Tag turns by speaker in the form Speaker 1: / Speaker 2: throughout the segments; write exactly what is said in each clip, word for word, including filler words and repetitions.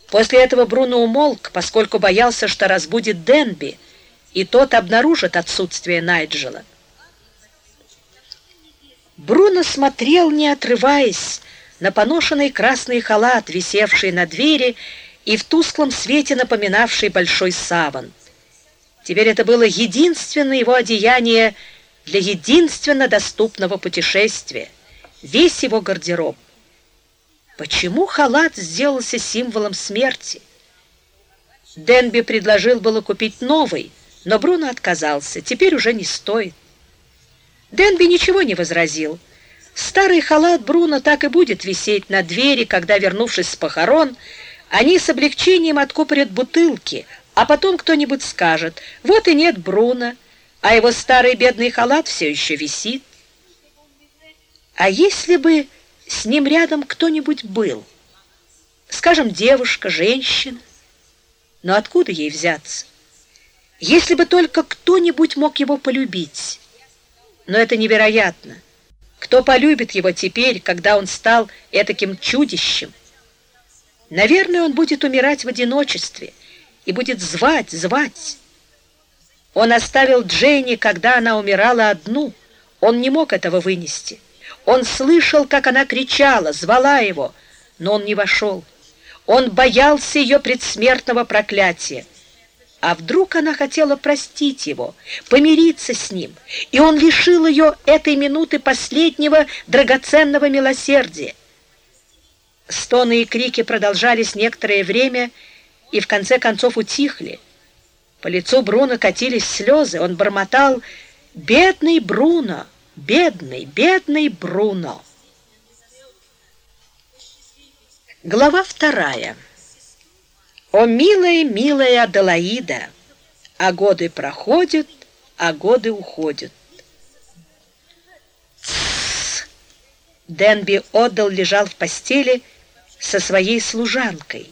Speaker 1: После этого Бруно умолк, поскольку боялся, что разбудит Денби, и тот обнаружит отсутствие Найджела. Бруно смотрел, не отрываясь, на поношенный красный халат, висевший на двери и в тусклом свете напоминавший большой саван. Теперь это было единственное его одеяние для единственно доступного путешествия, весь его гардероб. Почему халат сделался символом смерти? Денби предложил было купить новый, но Бруно отказался. Теперь уже не стоит. Денби ничего не возразил. Старый халат Бруно так и будет висеть на двери, когда, вернувшись с похорон, они с облегчением откупорят бутылки, а потом кто-нибудь скажет: вот и нет Бруно, а его старый бедный халат все еще висит. А если бы с ним рядом кто-нибудь был? Скажем, девушка, женщина. Но откуда ей взяться? Если бы только кто-нибудь мог его полюбить. Но это невероятно. Кто полюбит его теперь, когда он стал этаким чудищем? Наверное, он будет умирать в одиночестве и будет звать, звать. Он оставил Дженни, когда она умирала одну. Он не мог этого вынести. Он слышал, как она кричала, звала его, но он не вошел. Он боялся ее предсмертного проклятия. А вдруг она хотела простить его, помириться с ним, и он лишил ее этой минуты последнего драгоценного милосердия? Стоны и крики продолжались некоторое время и в конце концов утихли. По лицу Бруно катились слезы. Он бормотал: «Бедный Бруно! Бедный, бедный Бруно!» Глава вторая. О, милая, милая Аделаида! А годы проходят, а годы уходят. Тссс! Денби Оддл лежал в постели со своей служанкой.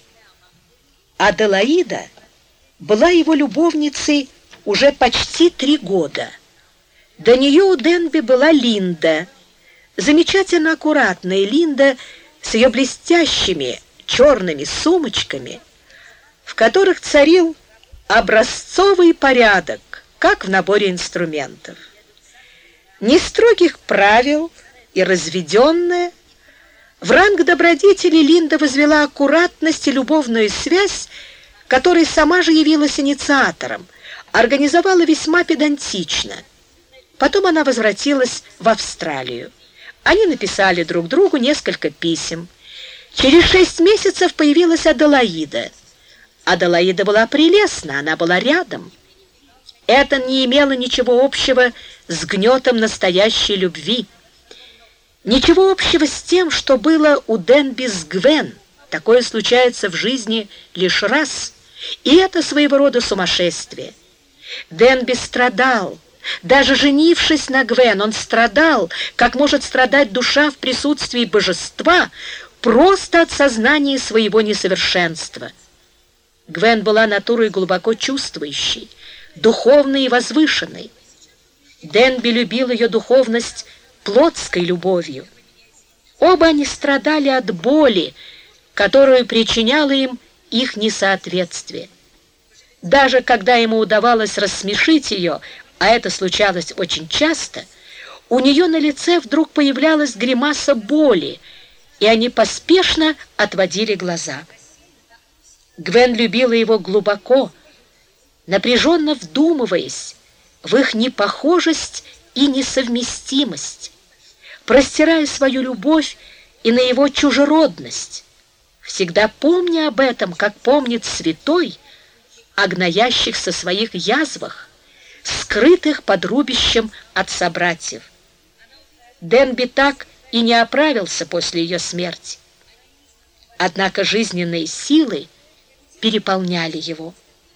Speaker 1: Аделаида была его любовницей уже почти три года. До нее у Денби была Линда, замечательно аккуратная Линда с ее блестящими черными сумочками, в которых царил образцовый порядок, как в наборе инструментов. Ни строгих правил и разведенная, в ранг добродетели Линда возвела аккуратность и любовную связь, которой сама же явилась инициатором, организовала весьма педантично. Потом она возвратилась в Австралию. Они написали друг другу несколько писем. Через шесть месяцев появилась Аделаида. Аделаида была прелестна, она была рядом. Это не имело ничего общего с гнетом настоящей любви. Ничего общего с тем, что было у Денби с Гвен. Такое случается в жизни лишь раз, и это своего рода сумасшествие. Денби страдал. Даже женившись на Гвен, он страдал, как может страдать душа в присутствии божества, просто от сознания своего несовершенства. Гвен была натурой глубоко чувствующей, духовной и возвышенной. Денби любил ее духовность плотской любовью. Оба они страдали от боли, которую причиняло им их несоответствие. Даже когда ему удавалось рассмешить ее, а это случалось очень часто, у нее на лице вдруг появлялась гримаса боли, и они поспешно отводили глаза. Гвен любила его глубоко, напряженно вдумываясь в их непохожесть и несовместимость, простирая свою любовь и на его чужеродность, всегда помня об этом, как помнит святой о гноящихся своих язвах, скрытых под рубищем от собратьев. Денби так и не оправился после ее смерти. Однако жизненные силы переполняли его.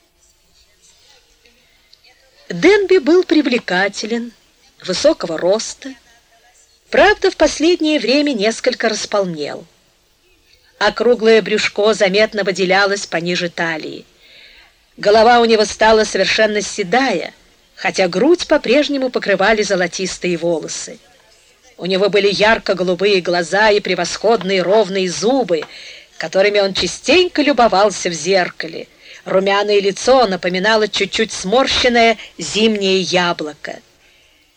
Speaker 1: Денби был привлекателен, высокого роста, правда, в последнее время несколько располнел. Округлое брюшко заметно выделялось пониже талии. Голова у него стала совершенно седая, хотя грудь по-прежнему покрывали золотистые волосы. У него были ярко-голубые глаза и превосходные ровные зубы, которыми он частенько любовался в зеркале. Румяное лицо напоминало чуть-чуть сморщенное зимнее яблоко.